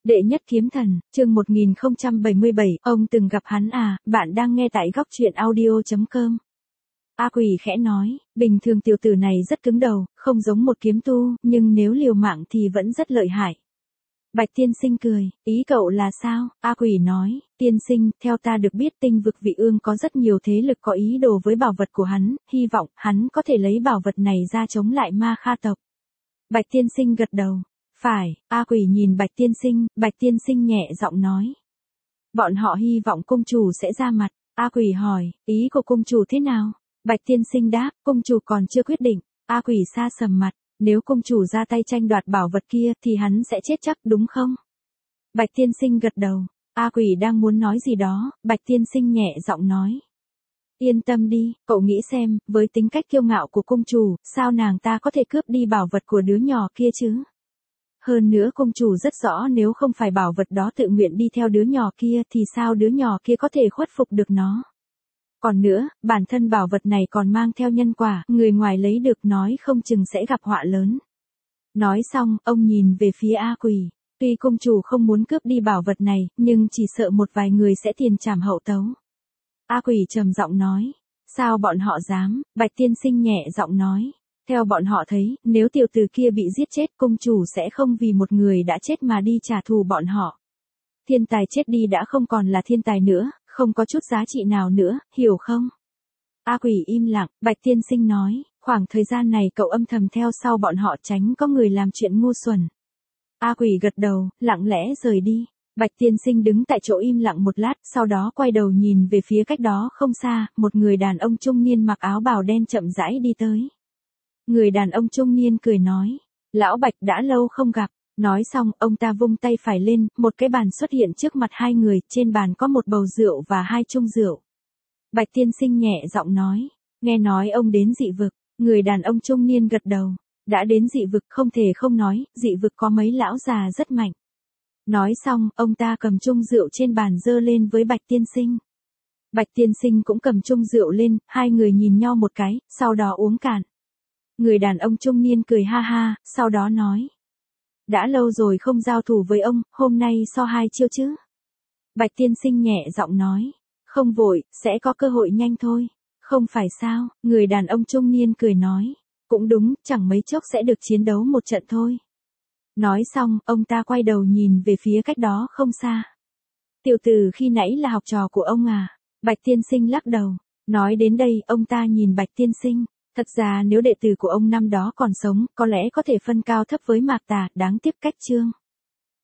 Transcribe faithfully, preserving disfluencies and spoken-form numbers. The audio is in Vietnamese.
Đệ nhất kiếm thần, chương một nghìn không trăm bảy mươi bảy, ông từng gặp hắn à, bạn đang nghe tại góc truyện audio chấm com. A Quỷ khẽ nói, bình thường tiểu tử này rất cứng đầu, không giống một kiếm tu, nhưng nếu liều mạng thì vẫn rất lợi hại. Bạch tiên sinh cười, ý cậu là sao? A Quỷ nói, tiên sinh, theo ta được biết tinh vực vị ương có rất nhiều thế lực có ý đồ với bảo vật của hắn, hy vọng hắn có thể lấy bảo vật này ra chống lại ma kha tộc. Bạch tiên sinh gật đầu. Phải, A Quỷ nhìn Bạch tiên sinh, Bạch tiên sinh nhẹ giọng nói. Bọn họ hy vọng cung chủ sẽ ra mặt. A Quỷ hỏi, ý của cung chủ thế nào? Bạch tiên sinh đáp, cung chủ còn chưa quyết định. A Quỷ sa sầm mặt, nếu cung chủ ra tay tranh đoạt bảo vật kia thì hắn sẽ chết chắc đúng không? Bạch tiên sinh gật đầu. A Quỷ đang muốn nói gì đó, Bạch tiên sinh nhẹ giọng nói. Yên tâm đi, cậu nghĩ xem, với tính cách kiêu ngạo của cung chủ, sao nàng ta có thể cướp đi bảo vật của đứa nhỏ kia chứ? Hơn nữa cung chủ rất rõ nếu không phải bảo vật đó tự nguyện đi theo đứa nhỏ kia thì sao đứa nhỏ kia có thể khuất phục được nó. Còn nữa, bản thân bảo vật này còn mang theo nhân quả, người ngoài lấy được nói không chừng sẽ gặp họa lớn. Nói xong, ông nhìn về phía A Quỷ. Tuy cung chủ không muốn cướp đi bảo vật này, nhưng chỉ sợ một vài người sẽ tiền trảm hậu tấu. A Quỷ trầm giọng nói. Sao bọn họ dám? Bạch tiên sinh nhẹ giọng nói. Theo bọn họ thấy, nếu tiểu tử kia bị giết chết, cung chủ sẽ không vì một người đã chết mà đi trả thù bọn họ. Thiên tài chết đi đã không còn là thiên tài nữa, không có chút giá trị nào nữa, hiểu không? A Quỷ im lặng, Bạch tiên sinh nói, khoảng thời gian này cậu âm thầm theo sau bọn họ tránh có người làm chuyện ngu xuẩn. A Quỷ gật đầu, lặng lẽ rời đi. Bạch tiên sinh đứng tại chỗ im lặng một lát, sau đó quay đầu nhìn về phía cách đó không xa, một người đàn ông trung niên mặc áo bào đen chậm rãi đi tới. Người đàn ông trung niên cười nói, lão Bạch đã lâu không gặp. Nói xong, ông ta vung tay phải lên, một cái bàn xuất hiện trước mặt hai người, trên bàn có một bầu rượu và hai chung rượu. Bạch tiên sinh nhẹ giọng nói, nghe nói ông đến dị vực, người đàn ông trung niên gật đầu, đã đến dị vực không thể không nói, dị vực có mấy lão già rất mạnh. Nói xong, ông ta cầm chung rượu trên bàn dơ lên với Bạch tiên sinh. Bạch tiên sinh cũng cầm chung rượu lên, hai người nhìn nhau một cái, sau đó uống cạn. Người đàn ông trung niên cười ha ha, sau đó nói. Đã lâu rồi không giao thủ với ông, hôm nay so hai chiêu chứ? Bạch tiên sinh nhẹ giọng nói. Không vội, sẽ có cơ hội nhanh thôi. Không phải sao, người đàn ông trung niên cười nói. Cũng đúng, chẳng mấy chốc sẽ được chiến đấu một trận thôi. Nói xong, ông ta quay đầu nhìn về phía cách đó không xa. Tiểu tử khi nãy là học trò của ông à? Bạch tiên sinh lắc đầu. Nói đến đây, ông ta nhìn Bạch tiên sinh. Thật ra nếu đệ tử của ông năm đó còn sống, có lẽ có thể phân cao thấp với Mạc Tà, đáng tiếc cách chương.